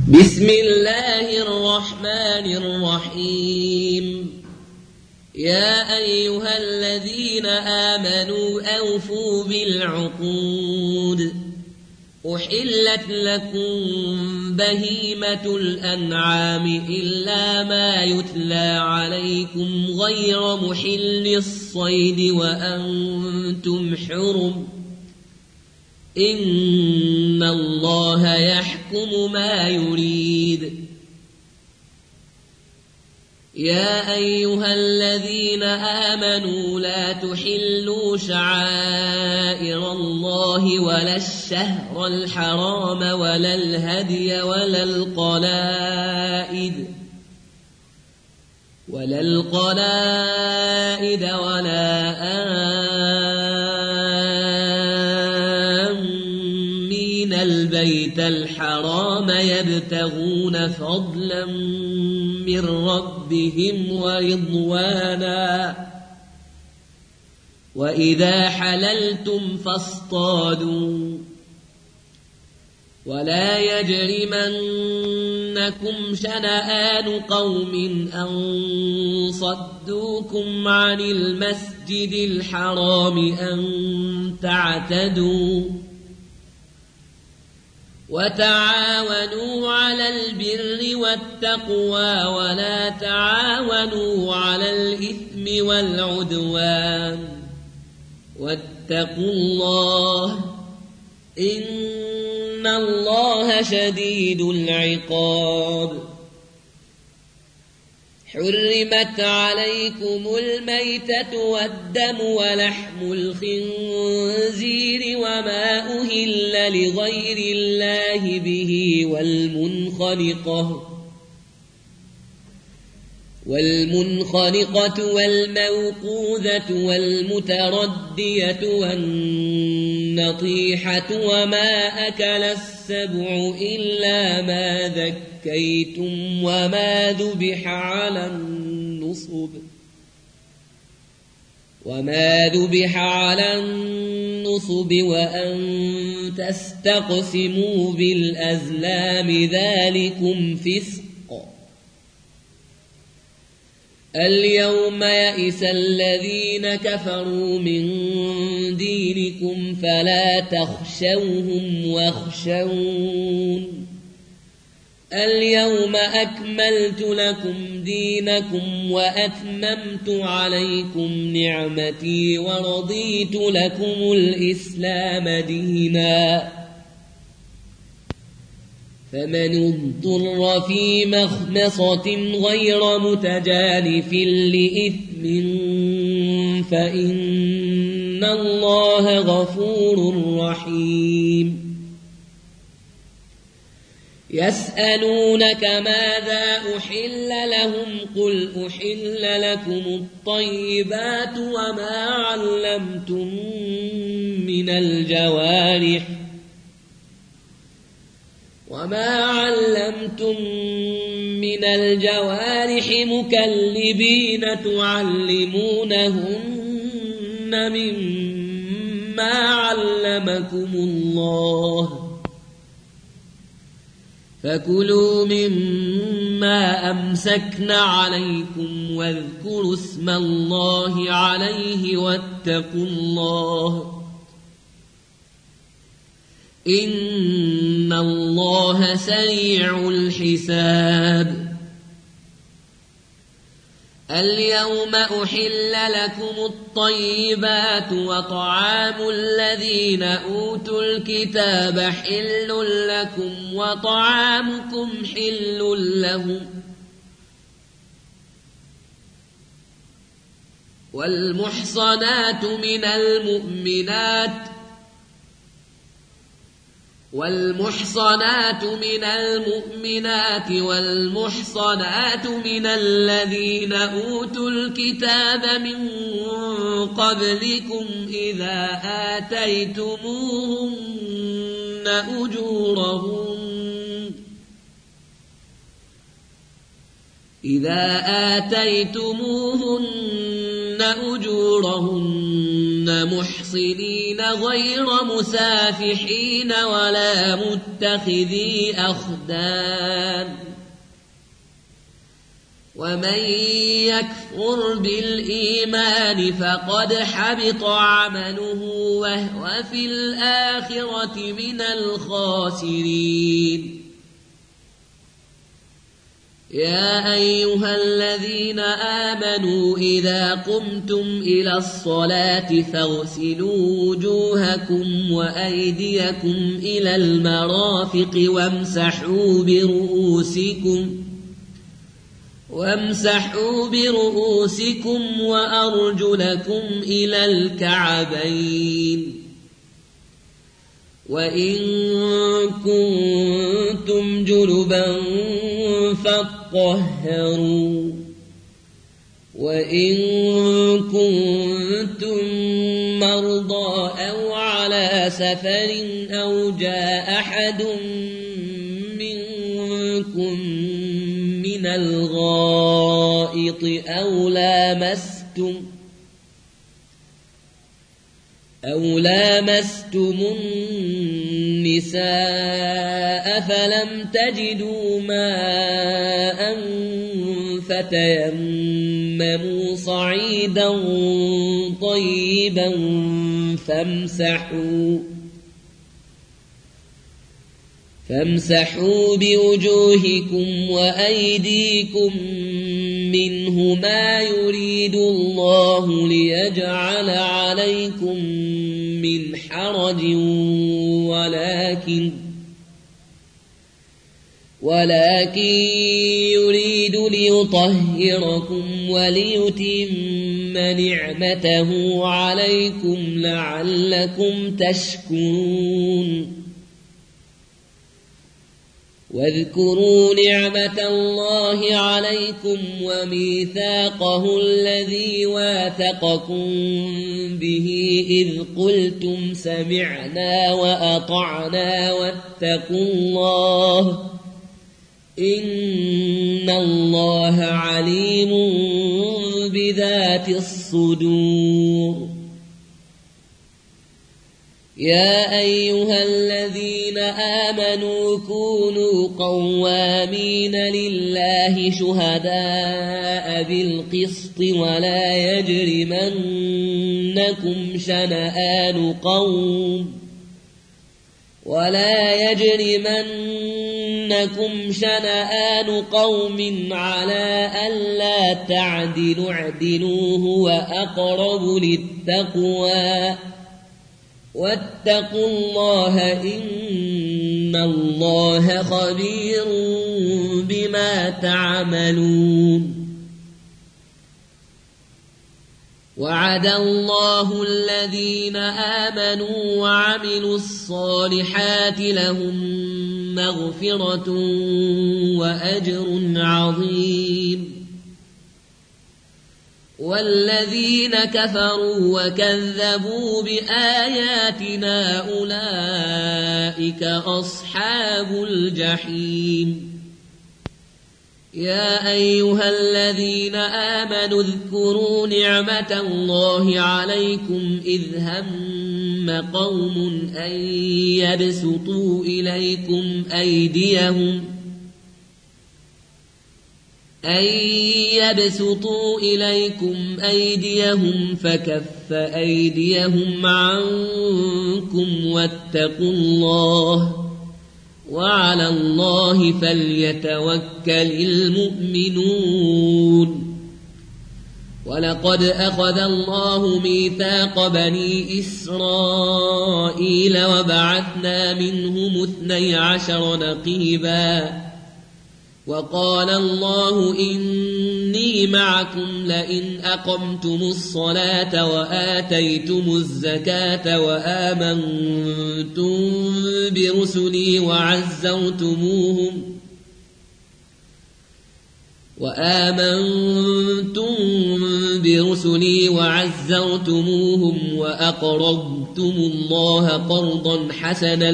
بسم الله الرحمن الرحيم. يا أيها الذين آمنوا أوفوا بالعقود. أحلت لكم بهيمة الأنعام إلا ما يتلى عليكم غير محل الصيد وأنتم حرم. إن الله يحكم ما يريد. يا أيها الذين آمنوا لا تحلوا شعائر الله ولا الشهر الحرام ولا الهدي ولا القلائد ولا آمين البيت الحرام يبتغون فضلا من ربهم ورضوانا. وإذا حللتم فاصطادوا ولا يجرمنكم شنآن قوم أن صدوكم عن المسجد الحرام أن تعتدوا. وتعاونوا على البر والتقوى ولا تعاونوا على الإثم والعدوان. واتقوا الله إن الله شديد العقاب. حرمت عليكم الميتة والدم ولحم الخنزير وما أهل لغير الله به والمنخنقة والموقوذة والمتردية والنطيحة وما أكل السبع إلا ما ذكيتم وما ذبح على النصب وأن تستقسموا بالأزلام ذلكم فسق. اليوم يئس الذين كفروا من دينكم فلا تخشوهم واخشون. اليوم أكملت لكم دينكم وأتممت عليكم نعمتي ورضيت لكم الإسلام دينا. فمن اضطر في مخمصة غير متجانف لإثم فإن الله غفور رحيم. يسألونك ماذا أحل لهم قل أحل لكم الطيبات وما علمتم من الجوارح مكلبين تعلمونهن مما علمكم الله فكلوا مما أمسكن عليكم واذكروا اسم الله عليه واتقوا الله إن الله سريع الحساب. اليوم أحل لكم الطيبات وطعام الذين أوتوا الكتاب حل لكم وطعامكم حل لهم. والمحصنات من المؤمنات والمحصنات من الذين أوتوا الكتاب من قبلكم إذا آتيتموهن أجورهن محصنين غير مسافحين ولا متخذي أخدان ومن يكفر بالإيمان فقد حبط عمله وهو في الآخرة من الخاسرين يا أيها الذين آمنوا إذا قمتم إلى الصلاة فاغسلوا وجوهكم وأيديكم إلى المرافق وامسحوا برؤوسكم وأرجلكم إلى الكعبين وإن كنتم جنبا فاطهروا وإن كنتم مرضى أو على سفر أو جاء أحد منكم من الغائط أو لامستم النساء فلم تجدوا ماء فتيمموا صعيدا طيبا فامسحوا بوجوهكم وأيديكم منه ما يريد الله ليجعل عليكم من حرج ولكن يريد ليطهركم وليتم نعمته عليكم لعلكم تشكرون واذكروا نعمة الله عليكم وميثاقه الذي واثقكم به إذ قلتم سمعنا وأطعنا واتقوا الله إن الله عليم بذات الصدور يا أيها الذين آمنوا كونوا قوامين لله شهداء بالقسط ولا يجرمنكم شنآن قوم على ألا تعدلوا اعدلوا هو أقرب للتقوى واتقوا الله إن الله خبير بما تعملون وعد الله الذين آمنوا وعملوا الصالحات لهم مغفرة وأجر عظيم والذين كفروا وكذبوا بآياتنا أولئك أصحاب الجحيم يا أيها الذين آمنوا اذكروا نعمة الله عليكم إذ هم قوم أن يبسطوا إليكم أيديهم فكف أيديهم عنكم واتقوا الله وعلى الله فليتوكل المؤمنون ولقد أخذ الله ميثاق بني إسرائيل وبعثنا منهم 12 نقيبا وقال الله إني معكم لئن أقمتم الصلاة وآتيتم الزكاة وآمنتم برسلي وعزرتموهم وأقرضتم الله قرضا حسنا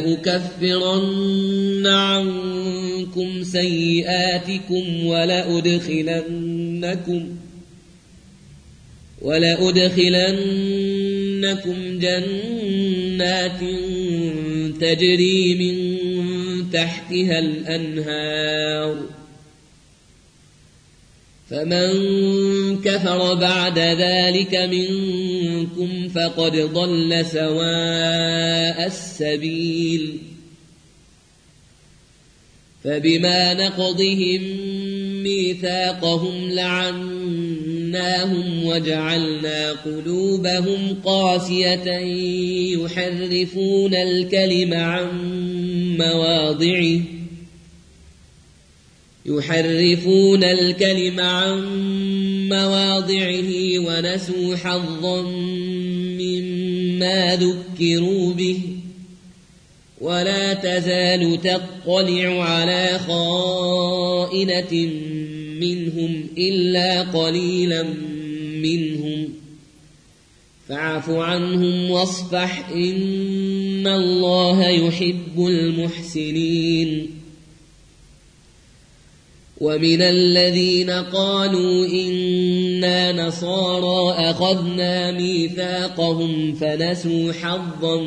لأكفرن عنكم سيئاتكم ولأدخلنكم جنات تجري من تحتها الأنهار فمن كفر بعد ذلك منكم فقد ضل سواء السبيل فبما نقضهم ميثاقهم لعناهم وجعلنا قلوبهم قاسية يحرفون الكلم عن مواضعه ونسوا حظا مما ذكروا به ولا تزال تطلع على خائنة منهم إلا قليلا منهم فاعف عنهم واصفح إن الله يحب المحسنين ومن الذين قالوا إنا نصارى أخذنا ميثاقهم فنسوا حظا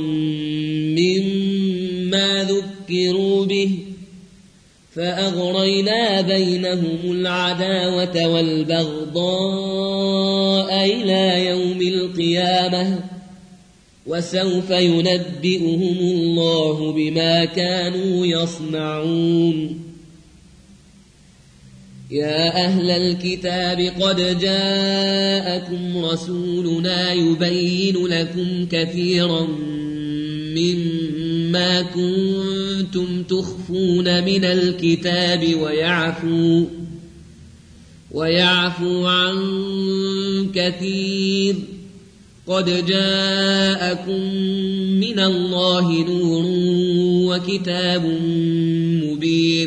مما ذكروا به فأغرينا بينهم العداوة والبغضاء إلى يوم القيامة وسوف ينبئهم الله بما كانوا يصنعون يا أهل الكتاب قد جاءكم رسولنا يبين لكم كثيرا مما كنتم تخفون من الكتاب ويعفو عن كثير قد جاءكم من الله نور وكتاب مبين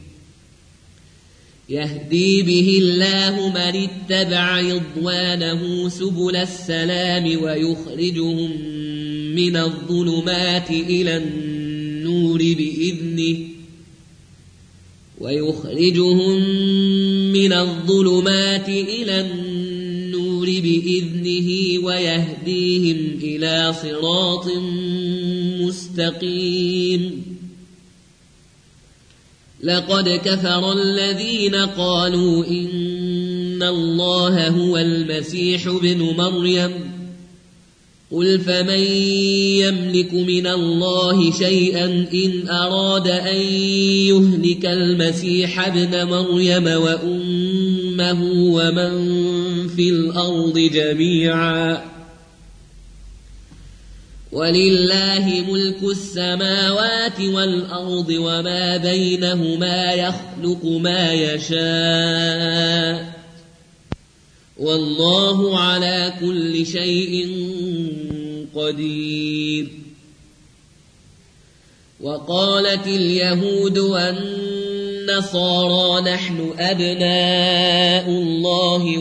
يهدي به الله من اتبع رضوانه سبل السلام ويخرجهم من الظلمات إلى النور بإذنه ويهديهم إلى صراط مستقيم لقد كفر الذين قالوا إن الله هو المسيح ابن مريم قل فمن يملك من الله شيئا إن أراد أن يهلك المسيح ابن مريم وأمه ومن في الأرض جميعا ولله ملك السماوات والأرض وما بينهما يخلق ما يشاء والله على كل شيء قدير وقالت اليهود والنصارى نحن أبناء الله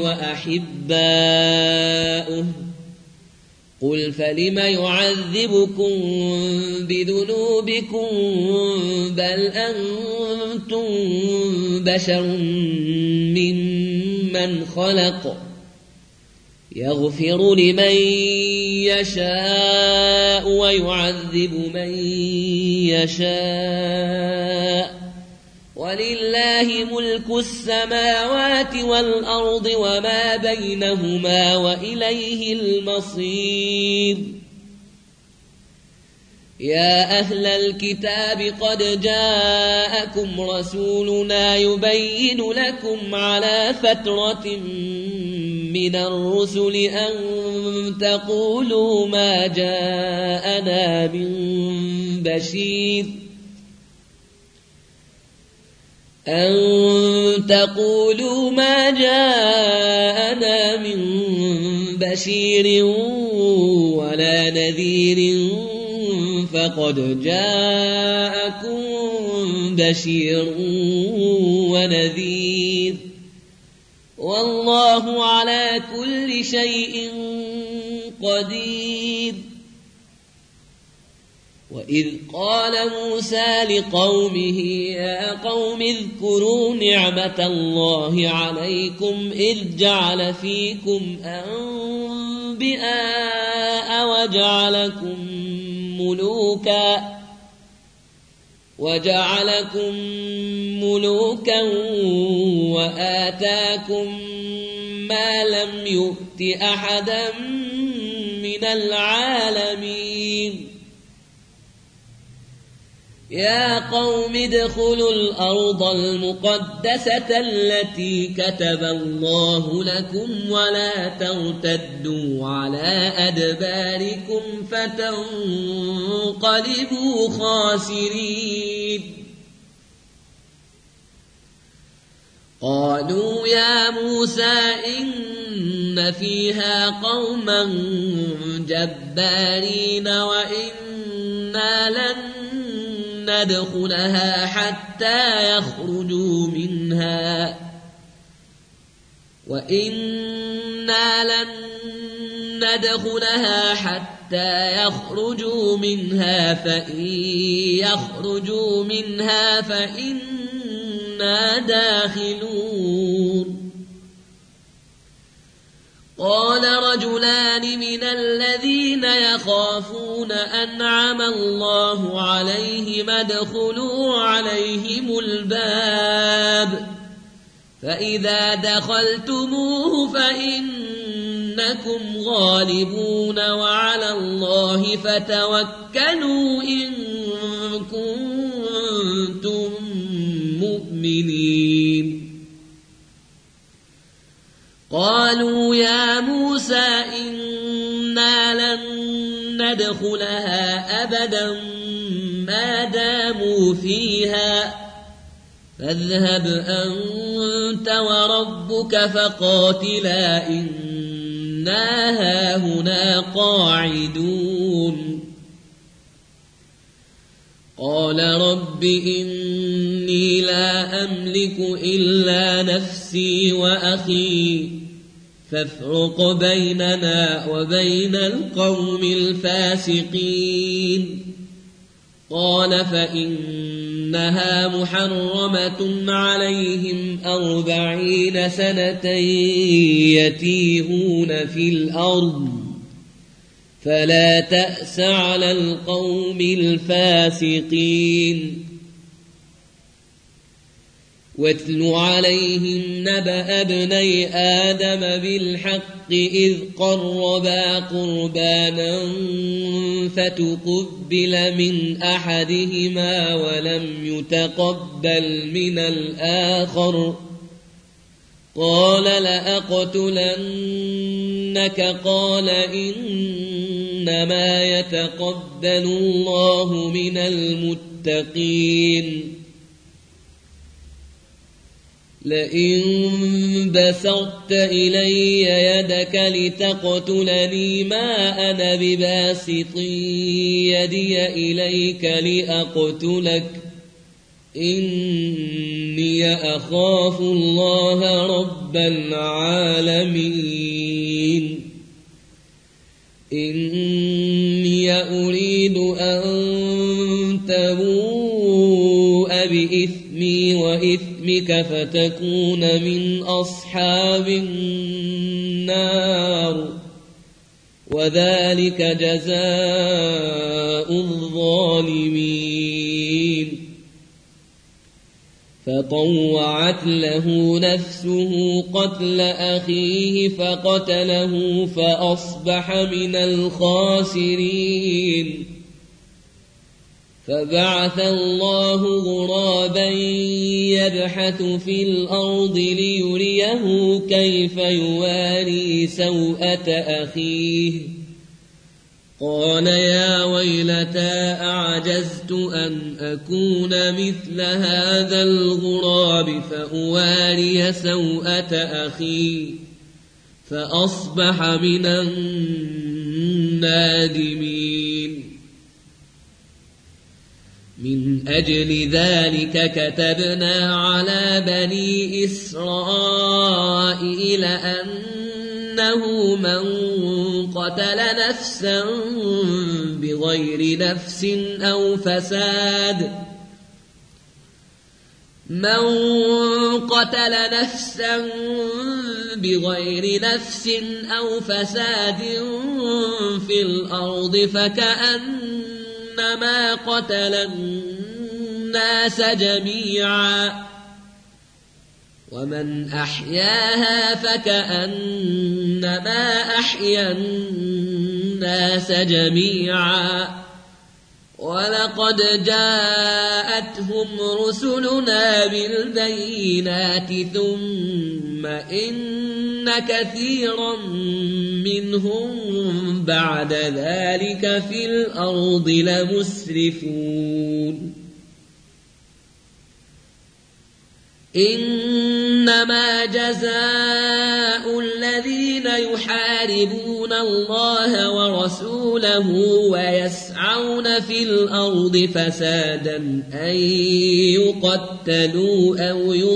وأحباؤه قل فلم يعذبكم بذنوبكم بل أنتم بشر ممن خلق يغفر لمن يشاء ويعذب من يشاء ولله ملك السماوات والأرض وما بينهما وإليه المصير يا أهل الكتاب قد جاءكم رسولنا يبين لكم على فترة من الرسل أن تقولوا ما جاءنا من بشير ولا نذير فقد جاءكم بشير ونذير والله على كل شيء قدير وإذ قال موسى لقومه يا قوم اذكروا نعمة الله عليكم إذ جعل فيكم أنبياء وجعلكم ملوكا وآتاكم ما لم يؤت أحدا من العالمين يا قوم ادخلوا الأرض المقدسة التي كتب الله لكم ولا ترتدوا على أدباركم فتنقلبوا خاسرين قالوا يا موسى إن فيها قوما جبارين وإنا لن ندخلها حتى يخرجوا منها فإن يخرجوا منها فإنا داخلون قال رجلان من الذين يخافون أنعم الله عليهم ادخلوا عليهم الباب فإذا دخلتموه فإنكم غالبون وعلى الله فتوكلوا إن كنتم مؤمنين قالوا يا موسى إنا لن ندخلها أبدا ما داموا فيها فاذهب أنت وربك فقاتلا إنا هاهنا قاعدون قال رب إني لا أملك إلا نفسي وأخي فافرق بيننا وبين القوم الفاسقين قال فإنها محرمة عليهم 40 سنة يتيهون في الأرض فلا تأس على القوم الفاسقين واتل عليهم نبأ ابني آدم بالحق إذ قربا قربانا فتقبل من أحدهما ولم يتقبل من الآخر قال لأقتلنك قال إنما يتقبل الله من المتقين لئن بسطت إلي يدك لتقتلني ما أنا بباسط يدي إليك لأقتلك إني أخاف الله رب العالمين إني أريد أن تبوء بإثمي وإثمك فتكون من أصحاب النار وذلك جزاء الظالمين فطوعت له نفسه قتل أخيه فقتله فأصبح من الخاسرين فبعث الله غرابا يبحث في الأرض ليريه كيف يواري سوءة أخيه قال يا ويلتى أعجزت أن أكون مثل هذا الغراب فأواري سوءة أخي فأصبح من النادمين من أجل ذلك كتبنا على بني إسرائيل أنه أنه من قتل نفسا بغير نفس أو فساد في الأرض فكأنما قتل الناس جميعا ومن أحياها فكأنما أحيا الناس جميعا ولقد جاءتهم رسلنا بالبينات ثم إن كثيرا منهم بعد ذلك في الأرض لمسرفون إنما جزاء الذين يحاربون الله ورسوله ويسعون في الأرض فسادا أن يقتلوا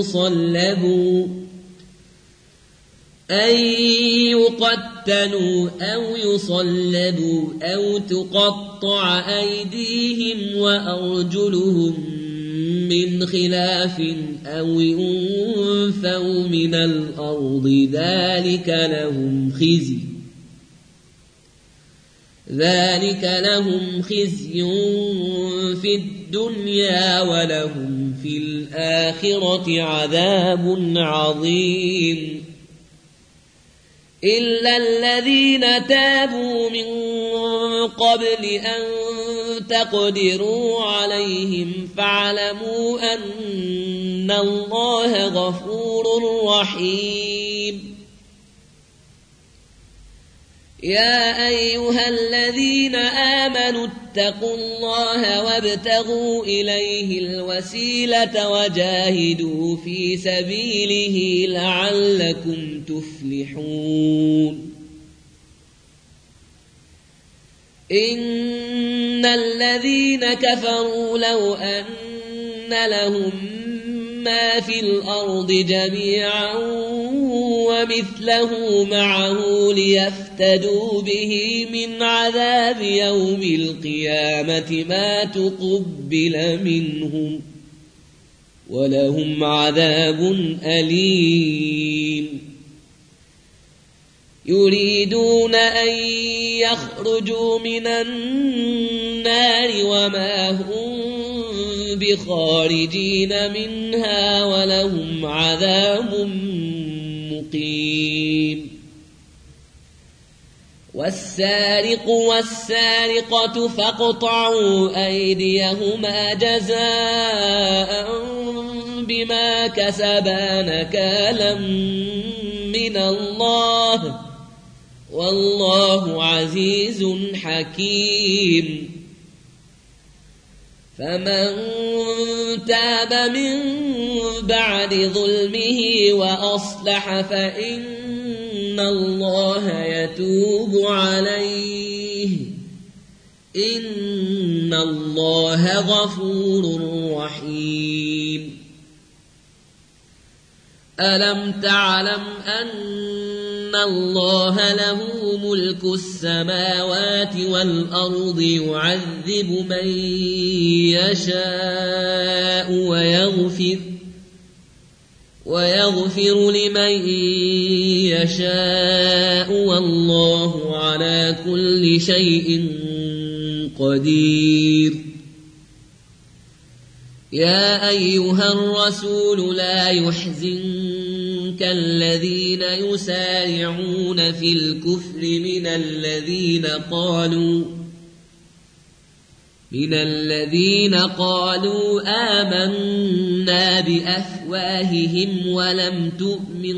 أو يصلبوا أو تقطع أيديهم وأرجلهم من خلاف أو ينفوا من الأرض ذلك لهم خزي في الدنيا ولهم في الآخرة عذاب عظيم إلا الذين تابوا من قبل أن تقدروا عليهم فاعلموا أن الله غفور رحيم يا أيها الذين آمنوا اتقوا الله وابتغوا إليه الوسيلة وجاهدوا في سبيله لعلكم تفلحون إن الذين كفروا لو أن لهم ما في الأرض جميعا ومثله معه ليفتدوا به من عذاب يوم القيامة ما تقبل منهم ولهم عذاب أليم يريدون أن يخرجوا من النار وما هم بخارجين منها ولهم عذاب مقيم والسارق والسارقة فاقطعوا أيديهما جزاء بما كسبا نكالا من الله والله عزيز حكيم فمن تاب من بعد ظلمه وأصلح فإن الله يتوب عليه إن الله غفور رحيم ألم تعلم أن الله له ملك السماوات والأرض يعذب من يشاء ويغفر لمن يشاء والله على كل شيء قدير يا أيها الرسول لا يحزنك الذين يسارعون في الكفر من الذين قالوا آمنا بأفواههم ولم تؤمن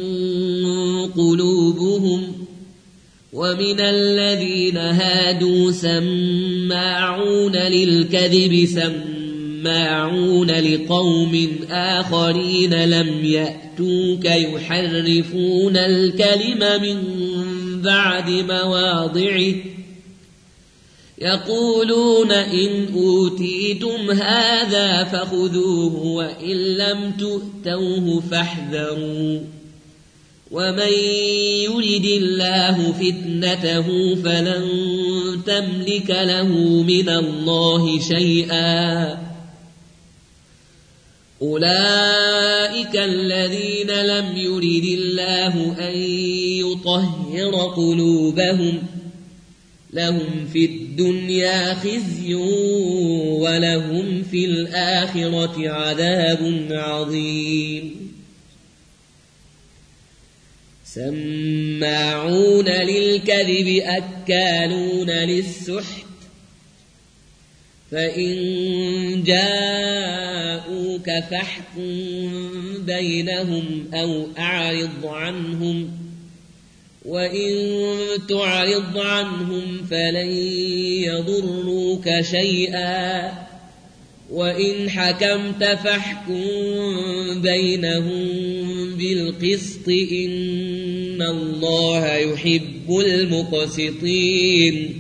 قلوبهم ومن الذين هادوا سماعون للكذب سماعون لقوم آخرين لم يأتوك يحرفون الكلم من بعد مواضعه يقولون إن أوتيتم هذا فخذوه وإن لم تؤتوه فاحذروا ومن يرد الله فتنته فلن تملك له من الله شيئا أولئك الذين لم يرد الله أن يطهر قلوبهم لهم في الدنيا خزي ولهم في الآخرة عذاب عظيم سماعون للكذب أكالون للسحت فإن جاءوك فاحكم بينهم أو أعرض عنهم وإن تعرض عنهم فلن يضروك شيئا وإن حكمت فاحكم بينهم بالقسط إن الله يحب المقسطين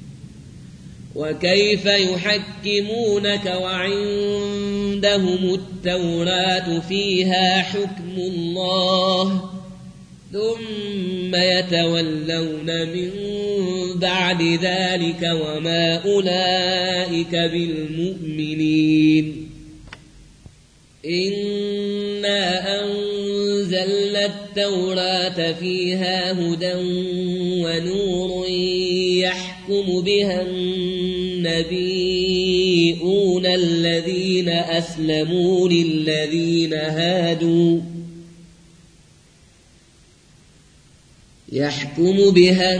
وكيف يحكمونك وعندهم التوراة فيها حكم الله ثم يتولون من بعد ذلك وما أولئك بالمؤمنين إنا أنزلنا التوراة فيها هدى ونور يحكم بها النبيون الذين أسلموا للذين هادوا يحكم بها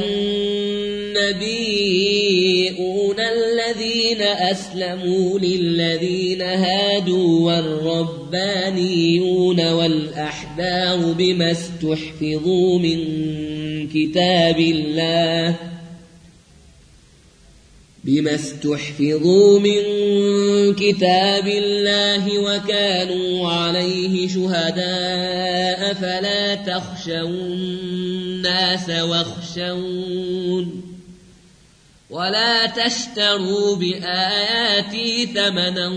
النبيون الذين أسلموا للذين هادوا والربانيون والأحبار بما استحفظوا من كتاب الله وكانوا عليه شهداء فلا تخشوا الناس واخشون ولا تشتروا بآياتي ثمنا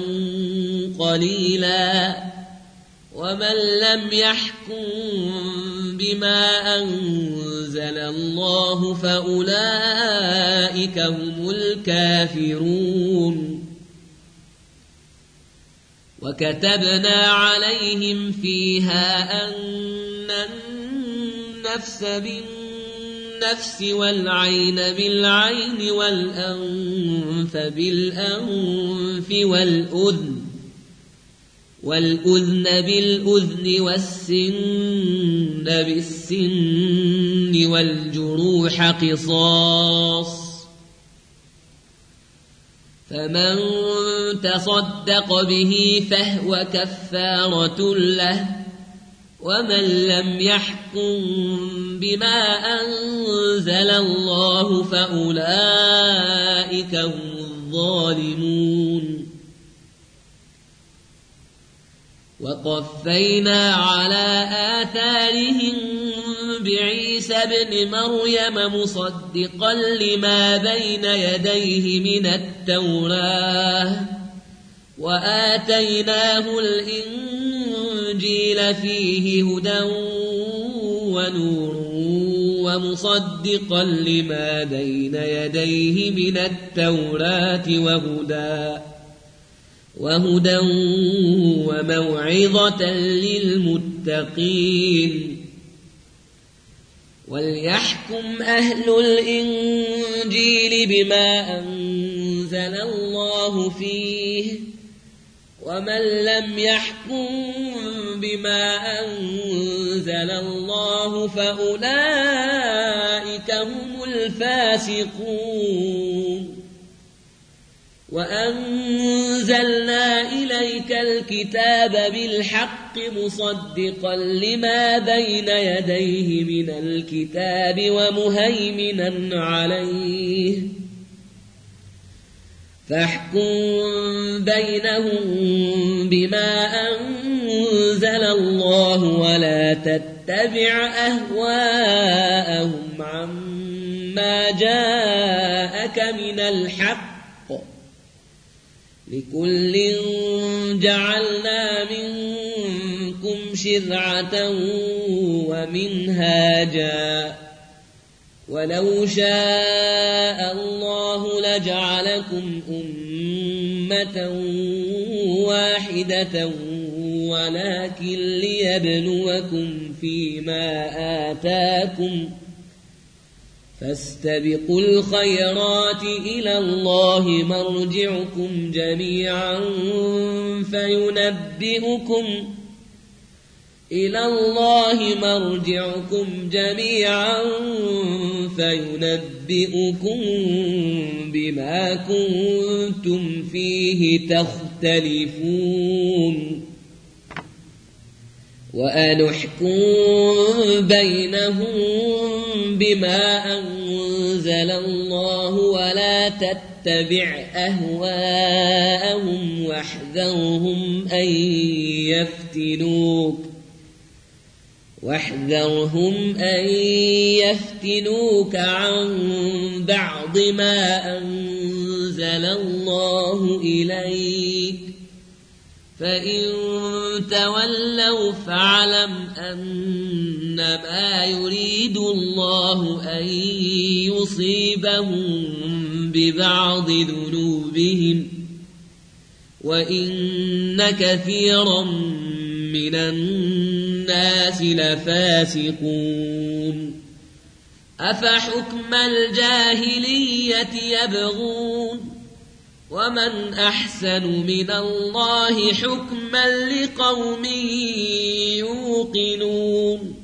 قليلا ومن لم يحكم بما أنزل الله فأولئك هم الكافرون وكتبنا عليهم فيها أن النفس بالنفس والعين بالعين والأنف بالأنف والأذن بالأذن والسن بالسن والجروح قصاص فمن تصدق به فهو كفارة له ومن لم يحكم بما أنزل الله فأولئك هم الظالمون وقفينا على آثارهم بعيسى ابن مريم مصدقا لما بين يديه من التوراة وآتيناه الإنجيل فيه هدى ونور ومصدقا لما بين يديه من التوراة وهدى وموعظة للمتقين وليحكم أهل الإنجيل بما أنزل الله فيه ومن لم يحكم بما أنزل الله فأولئك هم الفاسقون وأنزلنا إليك الكتاب بالحق مصدقا لما بين يديه من الكتاب ومهيمنا عليه فاحكم بينهم بما أنزل الله ولا تتبع أهواءهم عما جاءك من الحق لكل جعلنا منكم شرعة ومنهاجا ولو شاء الله لجعلكم أمة واحدة ولكن ليبلوكم فيما آتاكم فاستبقوا الخيرات إلى الله مرجعكم جميعا فينبئكم بما كنتم فيه تختلفون وأن احكم بينهم بما أنزل الله ولا تتبع أهواءهم واحذرهم أن يفتنوك عن بعض ما أنزل الله إليك فإن تولوا فاعلم أنما يريد الله أن يصيبهم ببعض ذنوبهم وإن كثيرا من الناس لفاسقون أفحكم الجاهلية يبغون ومن أحسن من الله حكما لقوم يوقنون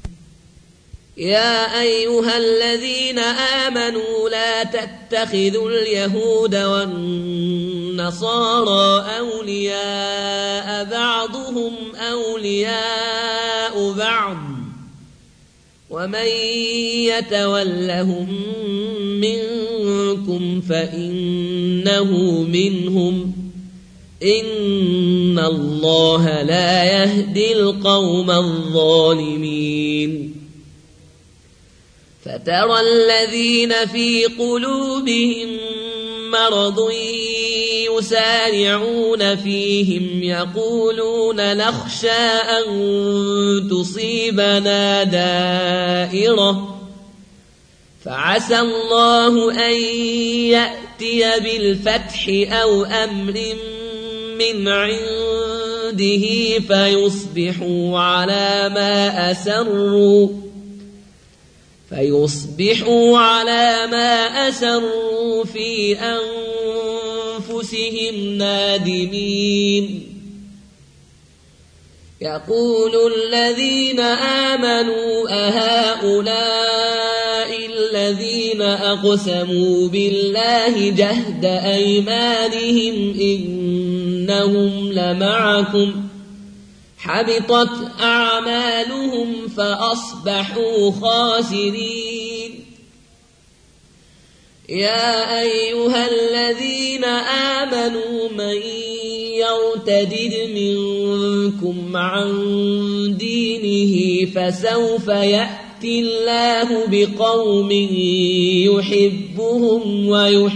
يا أيها الذين آمنوا لا تتخذوا اليهود والنصارى أولياء بعضهم أولياء بعض ومن يتولهم منكم فإنه منهم إن الله لا يهدي القوم الظالمين فترى الذين في قلوبهم مرض يسارعون فيهم يقولون نخشى أن تصيبنا دائرة فعسى الله أن يأتي بالفتح أو أمر من عنده فيصبحوا على ما أسروا في أنفسهم نادمين يقول الذين آمنوا أهؤلاء الذين أقسموا بالله جهد أيمانهم إنهم لمعكم حبطت أعمالهم فأصبحوا خاسرين يا أيها الذين آمنوا من يرتد منكم عن دينه فسوف يأتي الله بقوم يحبهم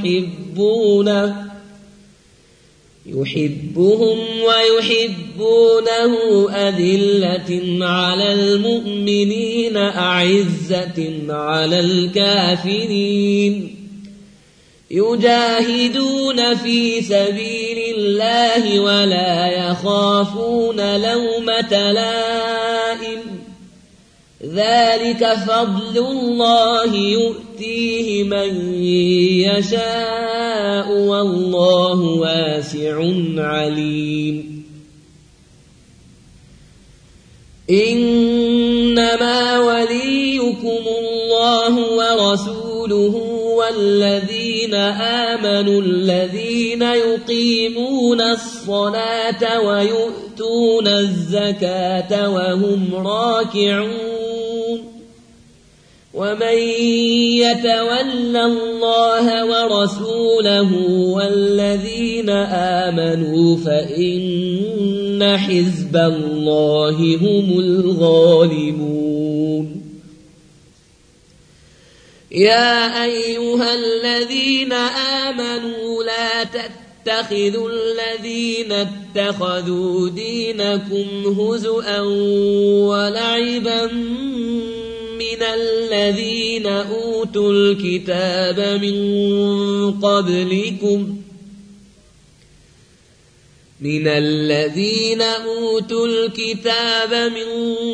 ويحبونه أذلة على المؤمنين أعزة على الكافرين يجاهدون في سبيل الله ولا يخافون لومة لائم ذلك فضل الله يؤتيه من يشاء والله واسع عليم إنما وليكم الله ورسوله والذين آمنوا الذين يقيمون الصلاة ويؤتون الزكاة وهم راكعون ومن يتول الله ورسوله والذين آمنوا فإن حزب الله هم الغالبون يا أيها الذين آمنوا لا تتخذوا الذين اتخذوا دينكم هزؤا ولعبا من الذين أوتوا الكتاب من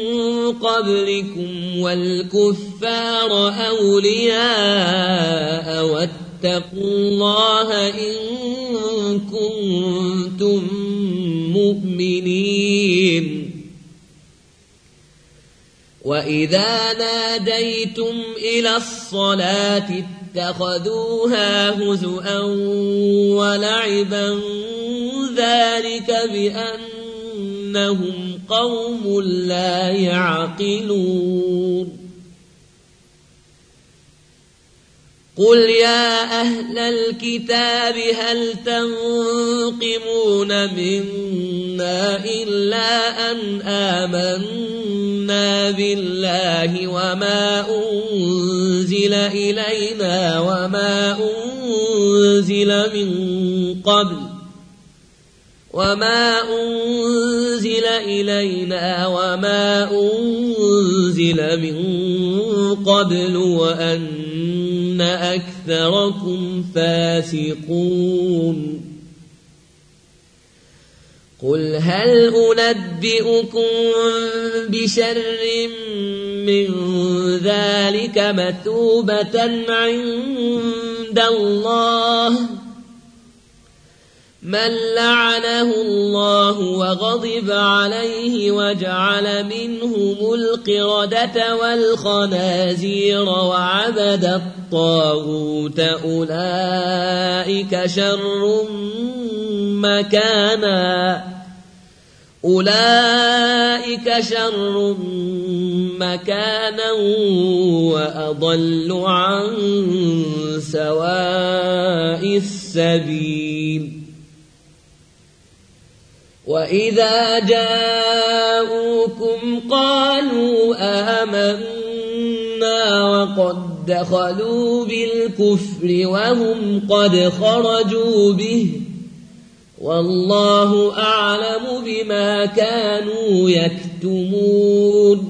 قبلكم والكفار أولياء واتقوا الله إن كنتم مؤمنين. وإذا ناديتم إلى الصلاة اتخذوها هزؤا ولعبا ذلك بأنهم قوم لا يعقلون. قل يا أهل الكتاب هل تنقمون منا إلا أن آمنا بالله وما أنزل إلينا وما أنزل من قبل وأن أكثركم فاسقون. قل هل أنبئكم بشر من ذلك مثوبة عند الله من لعنه الله وغضب عليه وجعل منهم القردة والخنازير وعبد الطاغوت أولئك شر مكانا وأضل عن سواء السبيل. وإذا جاءوكم قالوا آمنا وقد دخلوا بالكفر وهم قد خرجوا به والله أعلم بما كانوا يكتمون.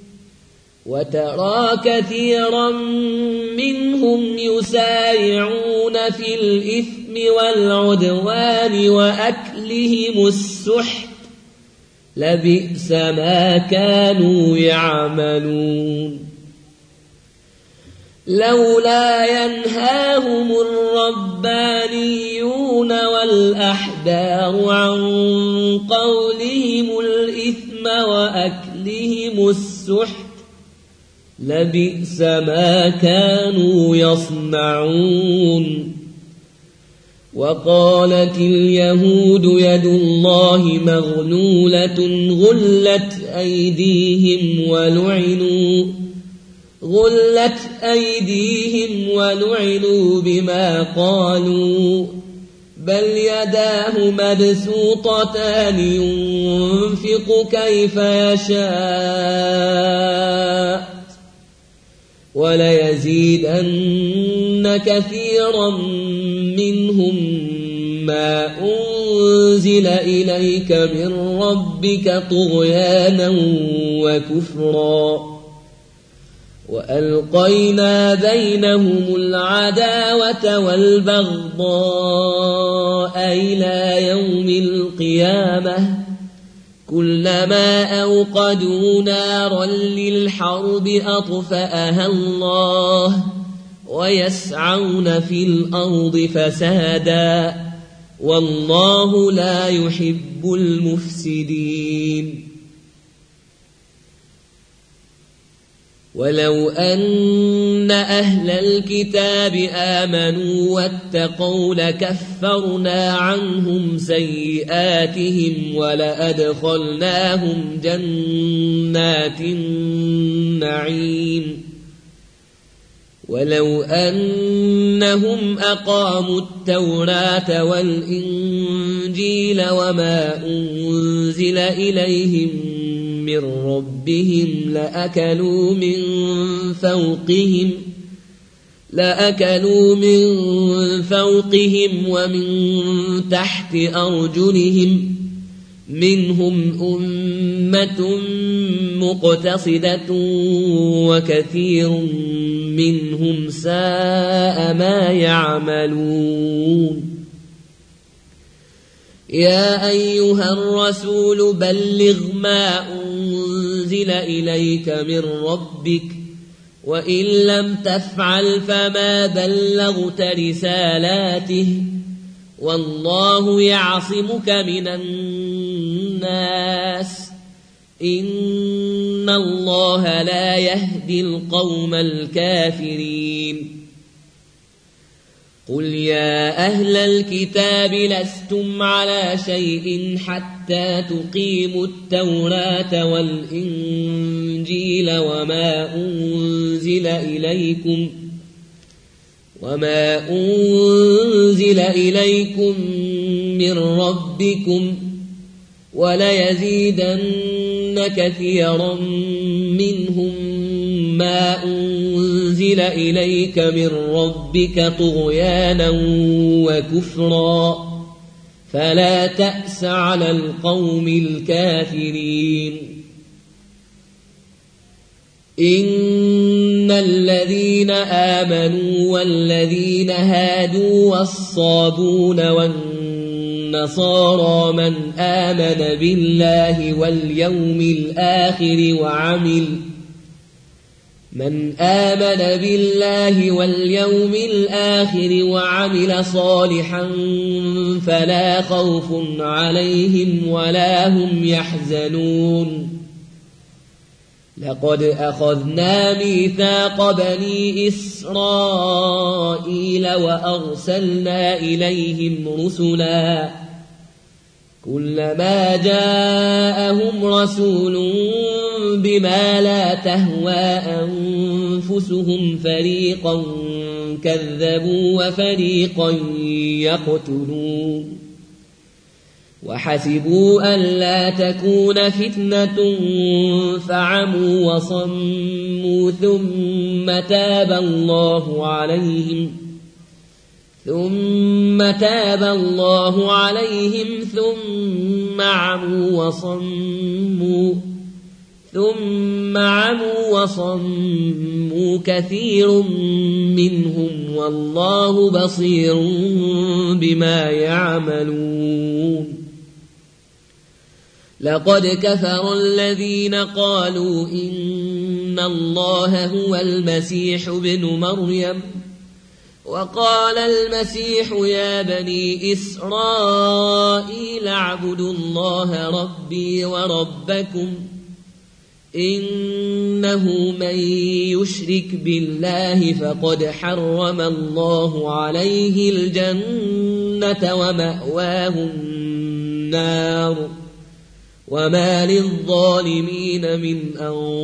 وترى كثيرا منهم يسارعون في الإثم والعدوان وأكلهم السحت لبئس ما كانوا يعملون. لولا ينهاهم الربانيون والأحبار عن قولهم الإثم وأكلهم السحت لبئس ما كانوا يصنعون. وقالت اليهود يد الله مغلولة غلت أيديهم ولعنوا بما قالوا بل يداه مبسوطتان ينفق كيف يشاء وليزيدن كثيرا منهم ما أنزل إليك من ربك طغيانا وكفرا وألقينا بينهم العداوة والبغضاء إلى يوم القيامة كلما أوقدوا نارا للحرب أطفأها الله ويسعون في الأرض فسادا والله لا يحب المفسدين. ولو أن أهل الكتاب آمنوا واتقوا لكفرنا عنهم سيئاتهم ولأدخلناهم جنات النعيم. ولو أنهم أقاموا التوراة والإنجيل وما أنزل إليهم من لأكلوا من فوقهم ومن تحت أرجلهم منهم أمة مقتصدة وكثير منهم ساء ما يعملون يا أيها الرسول بلغ ما أنزل إليك من ربك وإن لم تفعل فما بلغت رسالاته والله يعصمك من الناس إن الله لا يهدي القوم الكافرين قل يا أهل الكتاب لستم على شيء حتى تقيموا التوراة والإنجيل وما أنزل إليكم من ربكم وليزيدن كثيرا منهم ما أنزل إليك من ربك طغيانا وكفرا فلا تأس على القوم الكافرين إن الذين آمنوا والذين هادوا والصابون والنصارى من آمن بالله واليوم الآخر وعمل صالحا فلا خوف عليهم ولا هم يحزنون لقد أخذنا ميثاق بني إسرائيل وأرسلنا إليهم رسلا كلما جاءهم رسول بما لا تهوى أنفسهم فريقا كذبوا وفريقا يقتلون وحسبوا ألا تكون فتنة فعموا وصموا ثم تاب الله عليهم ثم عموا وصموا كثير منهم والله بصير بما يعملون لقد كفر الذين قالوا إن الله هو المسيح ابن مريم وقال المسيح يا بني إسرائيل اعبدوا الله ربي وربكم إنه من يشرك بالله فقد حرم الله عليه الجنة ومأواه النار وما للظالمين من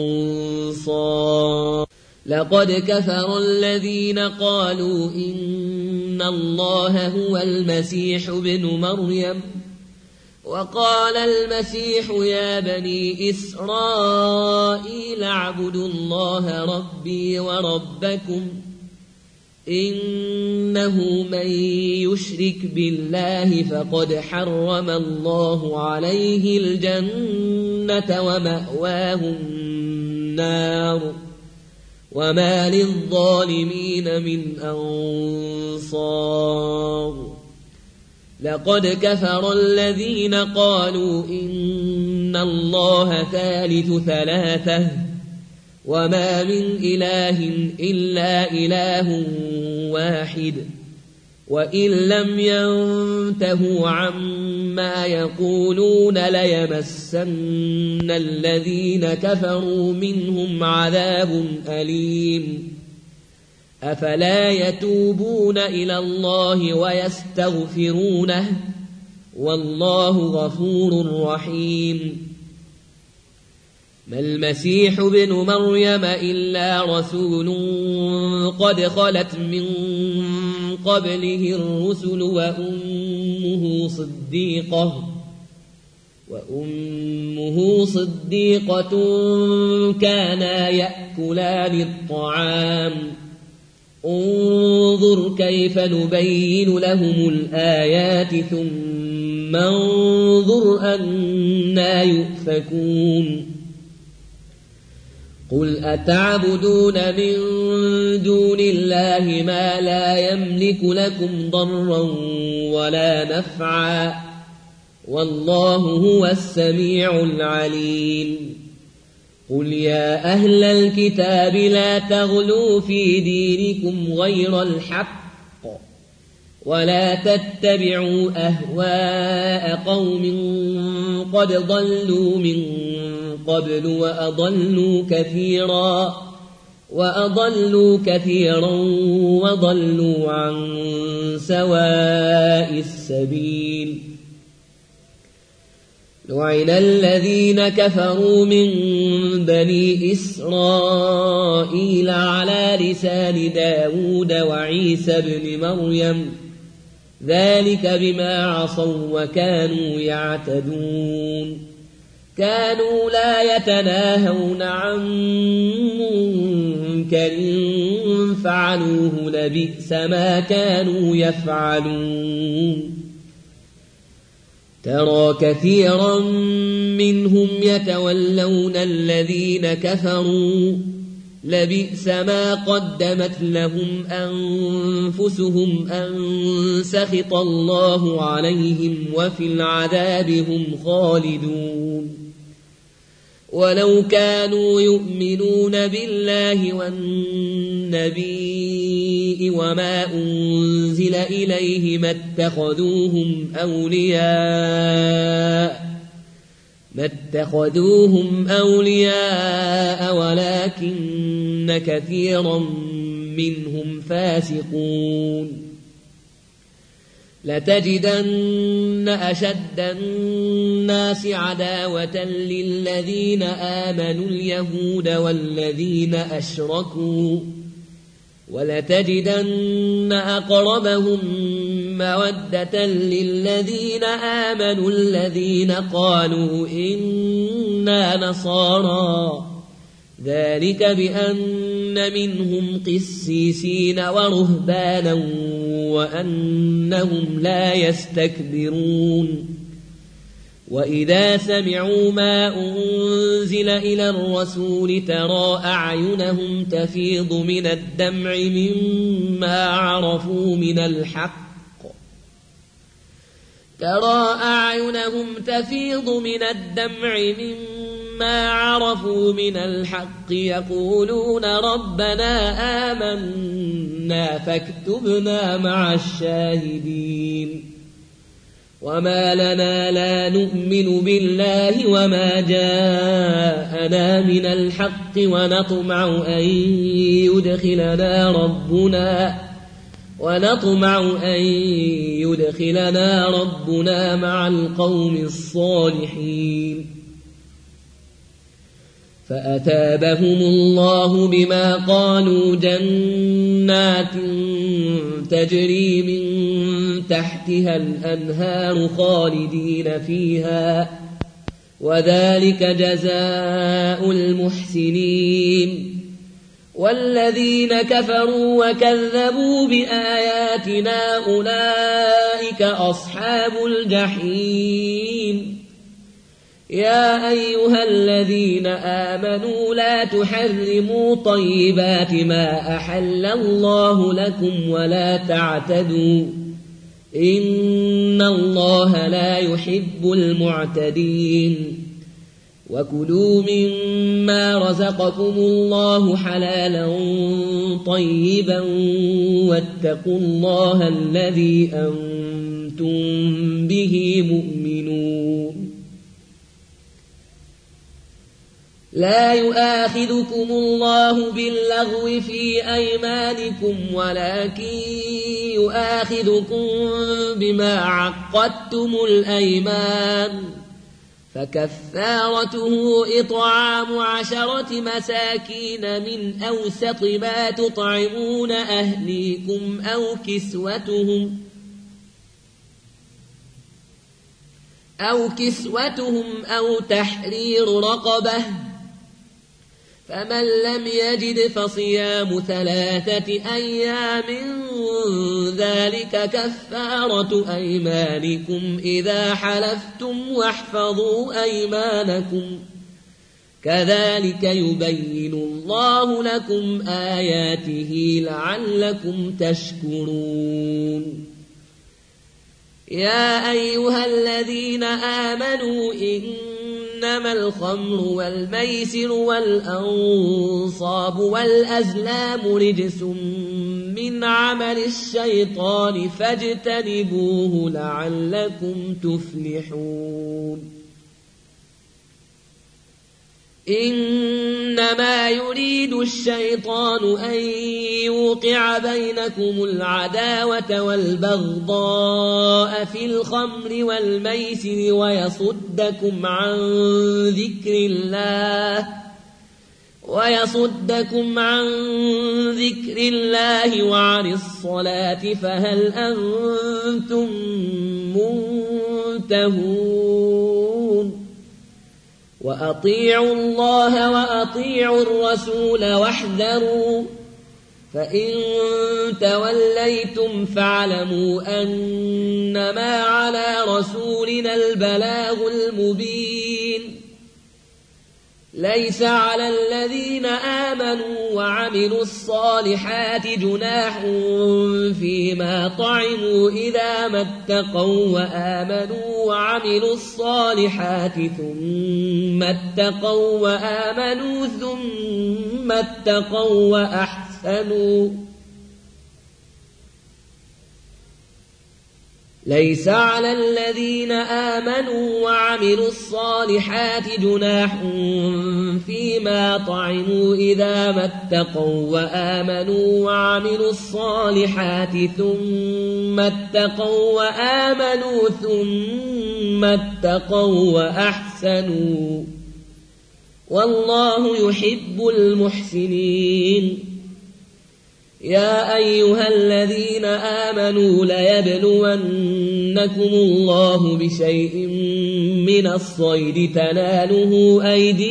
أنصار لقد كفر الذين قالوا إن الله هو المسيح ابن مريم وقال المسيح يا بني إسرائيل اعبدوا الله ربي وربكم إنه من يشرك بالله فقد حرم الله عليه الجنة ومأواه النار وما للظالمين من أنصار لقد كفر الذين قالوا إن الله ثالث ثلاثة وما من إله إلا إله واحد وإن لم ينتهوا عما يقولون ليمسن الذين كفروا منهم عذاب أليم أفلا يتوبون إلى الله ويستغفرونه والله غفور رحيم ما المسيح ابن مريم إلا رسول قد خلت من قبله الرسل وأمه صديقة كانا يأكلان الطعام انظر كيف نبين لهم الآيات ثم انظر أنى يؤفكون قل أتعبدون من دون الله ما لا يملك لكم ضرا ولا نفعا والله هو السميع العليم قل يا أهل الكتاب لا تغلوا في دينكم غير الحق ولا تتبعوا أهواء قوم قد ضلوا من قبل وأضلوا كثيرا وضلوا عن سواء السبيل لعن الذين كفروا من بني إسرائيل على لسان داود وعيسى بن مريم ذلك بما عصوا وكانوا يعتدون كانوا لا يتناهون عن منكر فعلوه لبئس ما كانوا يفعلون ترى كثيرا منهم يتولون الذين كفروا لبئس ما قدمت لهم أنفسهم أن سخط الله عليهم وفي العذاب هم خالدون ولو كانوا يؤمنون بالله والنبي وما أنزل إليه ما اتخذوهم أولياء ولكن كثيرا منهم فاسقون لتجدن أشد الناس عداوة للذين آمنوا اليهود والذين أشركوا ولتجدن أقربهم مودة للذين آمنوا الذين قالوا إنا نصارى ذلك بأن منهم قسيسين ورهبانا وأنهم لا يستكبرون وإذا سمعوا ما أنزل إلى الرسول ترى أعينهم تفيض من الدمع مما عرفوا من الحق يقولون ربنا آمنا فاكتبنا مع الشاهدين وما لنا لا نؤمن بالله وما جاءنا من الحق ونطمع أن يدخلنا ربنا مع القوم الصالحين فأتابهم الله بما قالوا جنات تجري من تحتها الأنهار خالدين فيها وذلك جزاء المحسنين والذين كفروا وكذبوا بآياتنا أولئك أصحاب الجحيم يا أيها الذين آمنوا لا تحرموا طيبات ما أحل الله لكم ولا تعتدوا إن الله لا يحب المعتدين وكلوا مما رزقكم الله حلالا طيبا واتقوا الله الذي أنتم به مؤمنون لا يؤاخذكم الله باللغو في أيمانكم ولكن يؤاخذكم بما عقدتم الأيمان فكفارته إطعام 10 مساكين من أوسط ما تطعمون أهليكم أو كسوتهم أو تحرير رقبة فمن لم يجد فصيام 3 أيام ذلك كفارة أيمانكم إذا حلفتم واحفظوا أيمانكم كذلك يبين الله لكم آياته لعلكم تشكرون يا أيها الذين آمنوا إنما الخمر والميسر والأنصاب والأزلام رجس من عمل الشيطان فاجتنبوه لعلكم تفلحون إنما يريد الشيطان أن يوقع بينكم العداوة والبغضاء في الخمر والميسر ويصدكم عن ذكر الله وعن الصلاة فهل أنتم منتهون وأطيعوا الله وأطيعوا الرسول واحذروا فإن توليتم فاعلموا أنما على رسولنا البلاغ المبين ليس على الذين آمنوا وعملوا الصالحات جناح فيما طعموا إذا ما اتقوا وآمنوا وعملوا الصالحات ثم اتقوا وآمنوا ثم اتقوا وأحسنوا ليس على الذين آمنوا وعملوا الصالحات جناح فيما طعموا إذا ما اتقوا وآمنوا وعملوا الصالحات ثم اتقوا وآمنوا ثم اتقوا وأحسنوا والله يحب المحسنين يا أيها الذين آمنوا ليبلونكم الله بشيء من الصيد تناله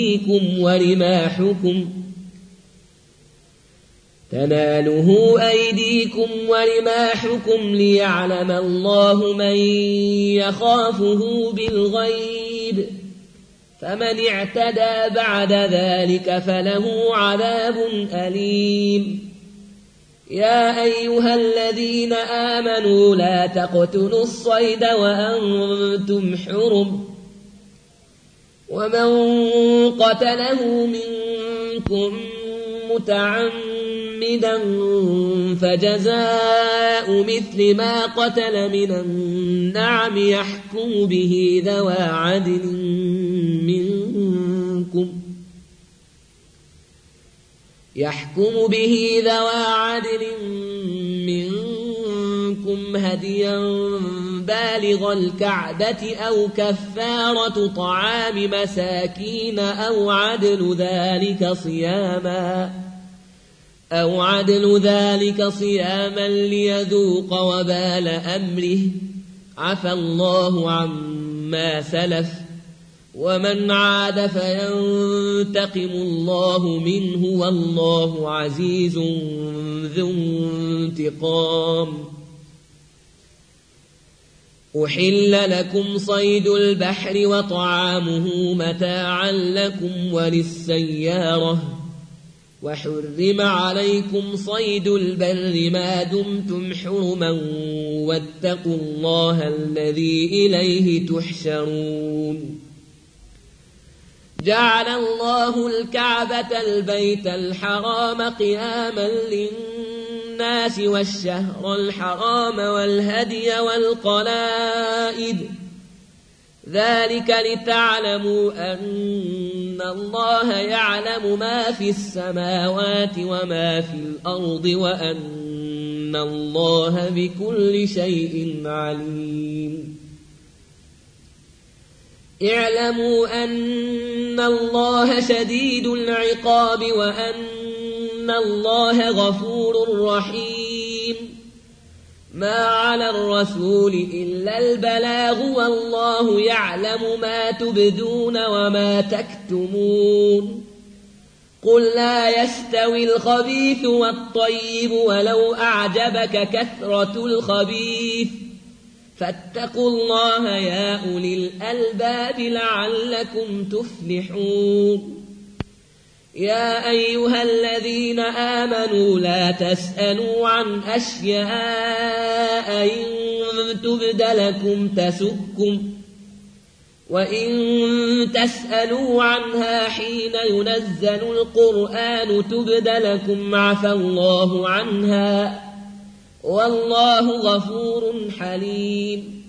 أيديكم ورماحكم ليعلم الله من يخافه بالغيب فمن اعتدى بعد ذلك فله عذاب أليم يا أيها الذين آمنوا لا تقتلوا الصيد وأنتم حرم ومن قتله منكم متعمدا فجزاء مثل ما قتل من النعم يحكم به ذوى عدل منكم هديا بالغ الكعبة أو كفارة طعام مساكين أو عدل ذلك صياما ليذوق وبال أمره عفى الله عما سلف ومن عاد فينتقم الله منه والله عزيز ذو انتقام أحل لكم صيد البحر وطعامه متاعا لكم وللسيارة وحرم عليكم صيد البر ما دمتم حرما واتقوا الله الذي إليه تحشرون جعل الله الكعبة البيت الحرام قياما للناس والشهر الحرام والهدي والقلائد ذلك لتعلموا أن الله يعلم ما في السماوات وما في الأرض وأن الله بكل شيء عليم اعلموا أن الله شديد العقاب وأن الله غفور رحيم ما على الرسول إلا البلاغ والله يعلم ما تبدون وما تكتمون قل لا يستوي الخبيث والطيب ولو أعجبك كثرة الخبيث فاتقوا الله يا أولي الألباب لعلكم تفلحون يا أيها الذين آمنوا لا تسألوا عن أشياء إن تبد لكم تسؤكم وإن تسألوا عنها حين ينزل القرآن تبد لكم عفى الله عنها والله غفور حليم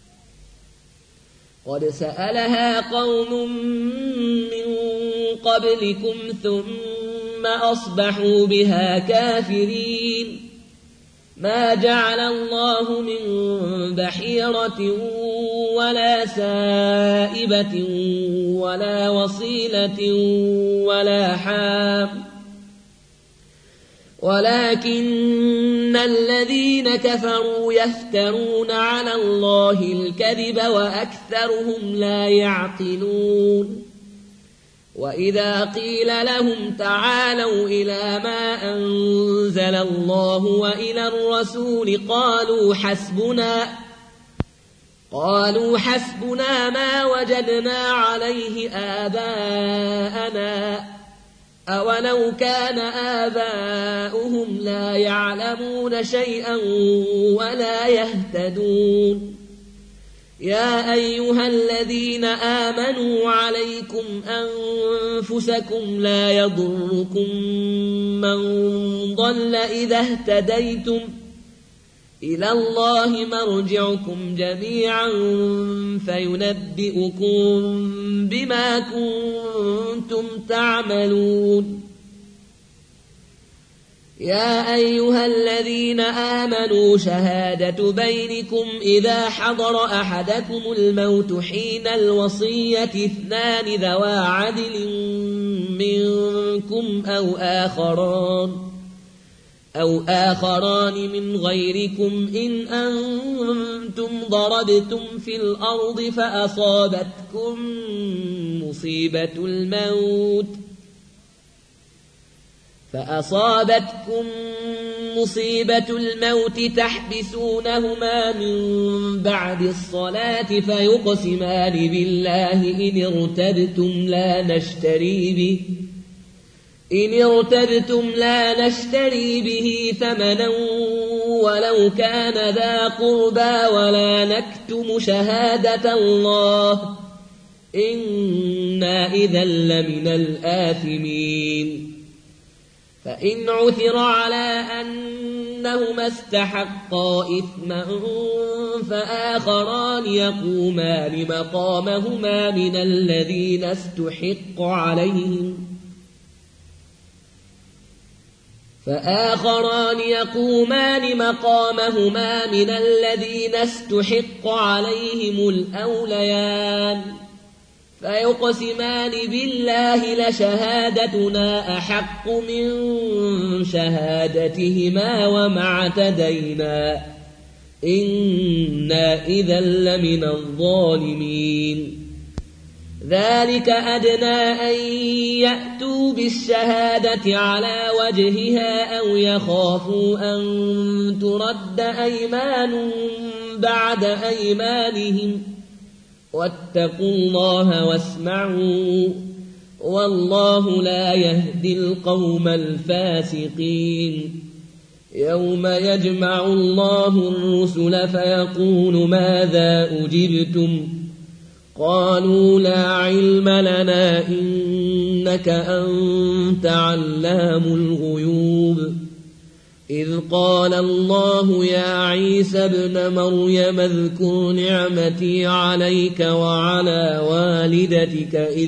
قد سألها قوم من قبلكم ثم أصبحوا بها كافرين ما جعل الله من بحيرة ولا سائبة ولا وصيلة ولا حام ولكن الذين كفروا يفترون على الله الكذب وأكثرهم لا يعقلون وإذا قيل لهم تعالوا إلى ما أنزل الله وإلى الرسول قالوا حسبنا ما وجدنا عليه آباءنا أولو كان آباؤهم لا يعلمون شيئا ولا يهتدون يا أيها الذين آمنوا عليكم أنفسكم لا يضركم من ضل إذا اهتديتم إلى الله مرجعكم جميعا فينبئكم بما كنتم تعملون يا أيها الذين آمنوا شهادة بينكم إذا حضر أحدكم الموت حين الوصية 2 ذوى عدل منكم أو آخران من غيركم إن أنتم ضربتم في الأرض فأصابتكم مصيبة الموت تحبسونهما من بعد الصلاة فيقسمان بالله إن ارتبتم لا نشتري به ثمنا ولو كان ذا قربى ولا نكتم شهادة الله إنا إذا لمن الآثمين فإن عثر على أنهما استحقا إثما فآخران يقومان مقامهما من الذين استحق عليهم الأوليان فيقسمان بالله لشهادتنا أحق من شهادتهما وما اعتدينا إنا إذا لمن الظالمين ذلك أدنى أن يأتوا بالشهادة على وجهها أو يخافوا أن ترد أيمان بعد أيمانهم واتقوا الله واسمعوا والله لا يهدي القوم الفاسقين يوم يجمع الله الرسل فيقول ماذا أجبتم قالوا لا علم لنا إنك أنت علام الغيوب إذ قال الله يا عيسى ابن مريم اذكر نعمتي عليك وعلى والدتك إذ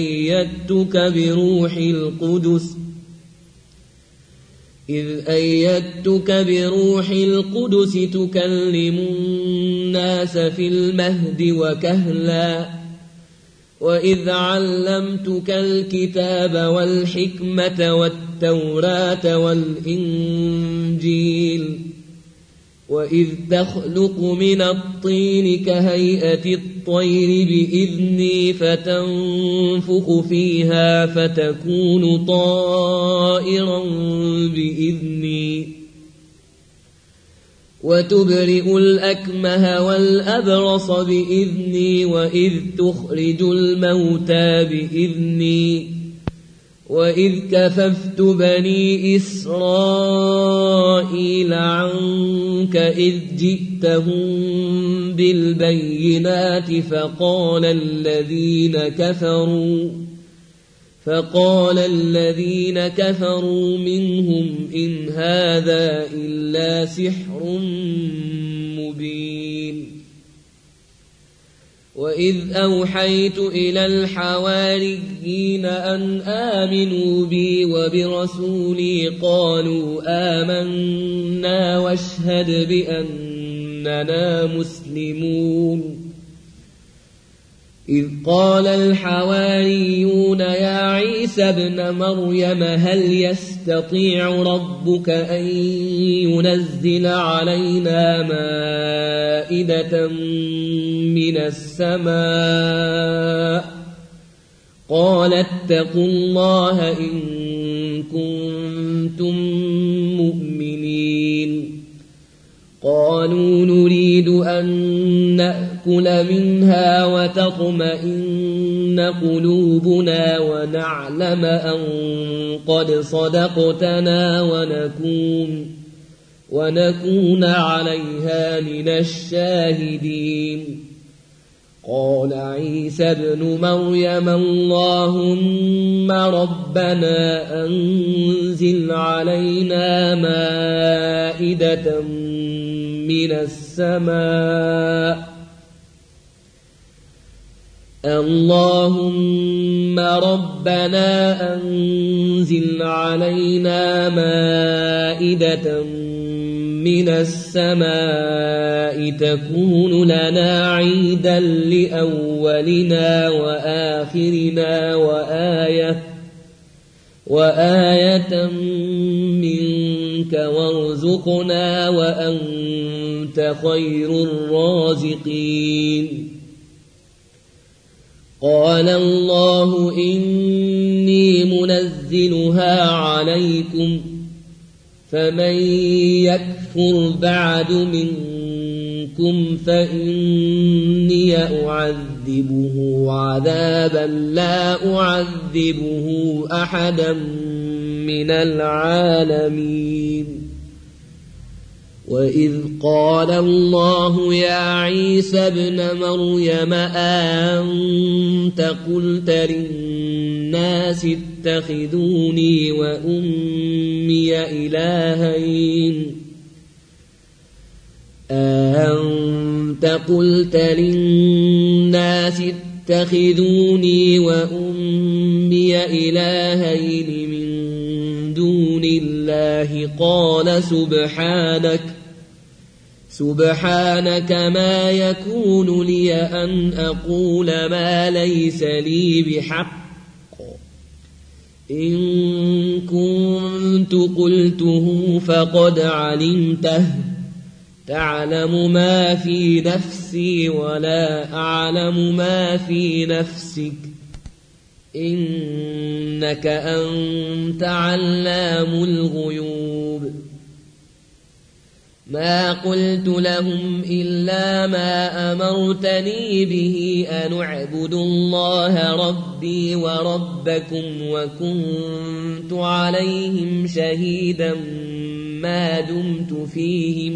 أيدتك بروح القدس تكلم الناس في المهد وكهلا وإذ علمتك الكتاب والحكمة والتوراة والإنجيل وإذ تخلق من الطين كهيئة الطير بإذني فتنفخ فيها فتكون طائرا بإذني وتبرئ الأكمه والأبرص بإذني وإذ تخرج الموتى بإذني وإذ كففت بني إسرائيل عنك إذ جئتهم بالبينات فقال الذين كفروا منهم إن هذا إلا سحر مبين وإذ أوحيت إلى الحواريين أن آمنوا بي وبرسولي قالوا آمنا واشهد بأننا مسلمون إذ قال الحواريون يا عيسى ابن مريم هل يستطيع ربك أن ينزل علينا مائدة من السماء قال اتقوا الله إن كنتم مؤمنين قالوا نريد أن نأكل منها وتطمئن قلوبنا ونعلم أن قد صدقتنا ونكون عليها من الشاهدين قال عيسى ابن مريم اللهم ربنا أنزل علينا مائدة من السماء اللهم ربنا أنزل علينا مائدة من السماء تكون لنا عيدا لأولنا وآخرنا وآية منك وارزقنا وأنت خير الرازقين قال الله إني منزلها عليكم فمن يكفر بعد منكم فإني أعذبه عذابا لا أعذبه أحدا من العالمين وإذ قال الله يا عيسى ابن مريم أنت قلت للناس اتخذوني وأمي إلهين أنت قلت للناس اتخذوني وأمي إلهين من دون الله قال سبحانك ما يكون لي أن أقول ما ليس لي بحق إن كنت قلته فقد علمته تعلم ما في نفسي ولا أعلم ما في نفسك إنك أنت علام الغيوب ما قلت لهم إلا ما أمرتني به أن اعبدوا الله ربي وربكم وكنت عليهم شهيدا ما دمت فيهم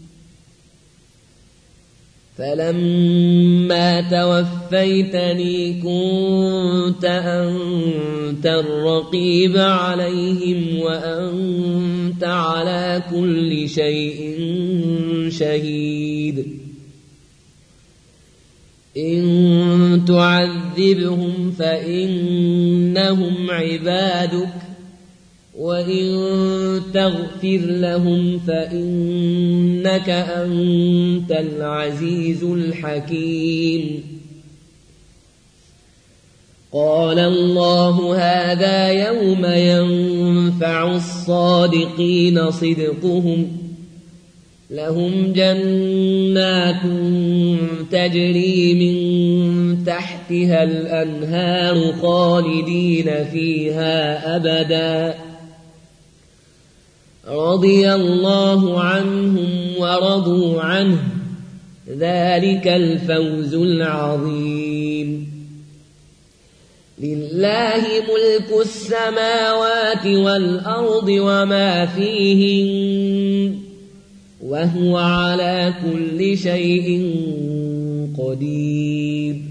فلما توفيتني كنت أنت الرقيب عليهم وأنت على كل شيء شهيد إن تعذبهم فإنهم عبادك وإن تغفر لهم فإنك أنت العزيز الحكيم قال الله هذا يوم ينفع الصادقين صدقهم لهم جنات تجري من تحتها الأنهار خالدين فيها أبدا رضي الله عنهم ورضوا عنه ذلك الفوز العظيم لله ملك السماوات والأرض وما فيهن وهو على كل شيء قدير